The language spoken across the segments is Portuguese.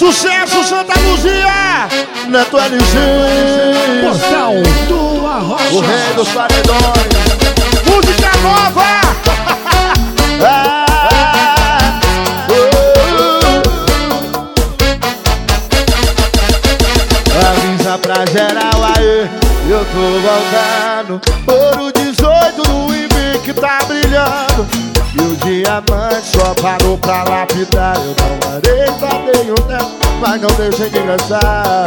Sucesso, Santa Luzia! Neto LG, Portal do Arrocha, o rei dos paredões. Música nova! Avisa pra geral aí, eu tô voltando. Ouro 18 no IB que tá brilhando. E o diamante só parou pra lapidar. Eu não parei, só dei um tempo, mas não deixei de dançar.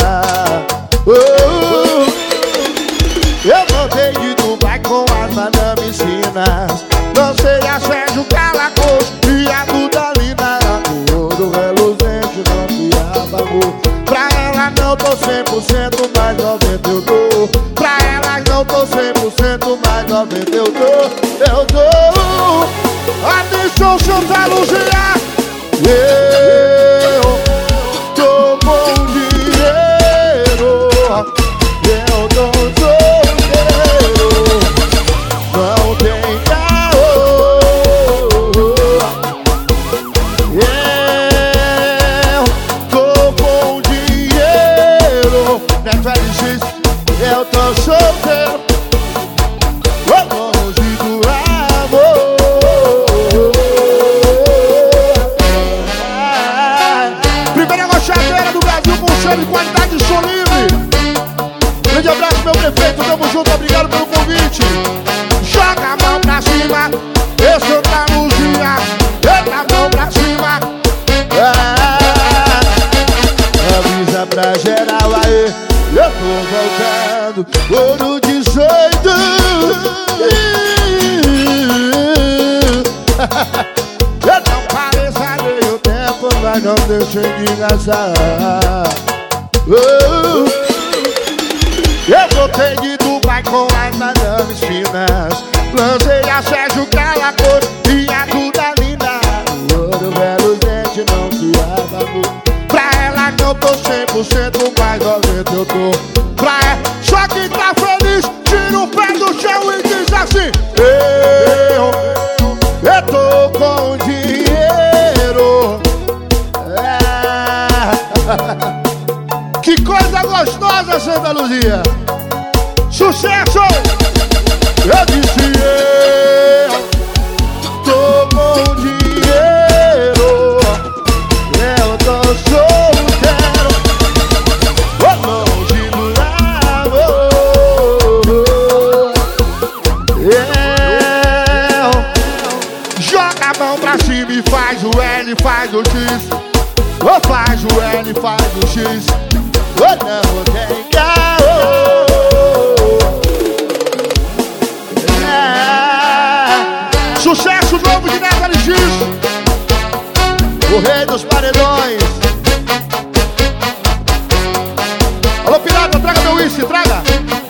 Eu voltei de Dubai com as madames finas. Lancei a Sérgio Calacos e a Dudalina. O ouro reluzente não se apagou. Pra ela não tô 100%, mas 90 eu dou. Pra ela não tô 100%, mas 90 eu dou. Eu dou. Atenção, Santa Luzia. Eu tô com dinheiro. Eu tô solteiro. Não tem caô. Eu tô com dinheiro. Neto LG, eu tô solteiro. Longe do amor. Primeira gostadeira do Brasil com cheiro de qualidade de som livre. Grande abraço, meu prefeito, tamo junto, obrigado pelo convite. Joga a mão pra cima, eu sou da Luzia. Joga a mão pra cima. Avisa pra geral aí, eu tô voltando. Ouro 18. Eu não parei o tempo, mas não deixei de gastar. Eu voltei de Dubai com as madames finas. Lancei a Sérgio Calacos e a Dudalina. O ouro reluzente não se apagou. Pra ela não tô 100%, mas 90 eu tô. Pra ela, só quem tá feliz, tira o pé do chão e diz assim: eu tô com dinheiro. Que coisa gostosa, Santa Luzia! Sucesso! Eu disse eu tô com dinheiro. Eu tô solteiro. Longe do amor. Joga a mão pra cima e faz o L, faz o X. Ou faz o L, faz o X. Ou não tem caô. Sucesso novo de Neto LG, o rei dos paredões. Alô, pirata, traga meu uísque, traga.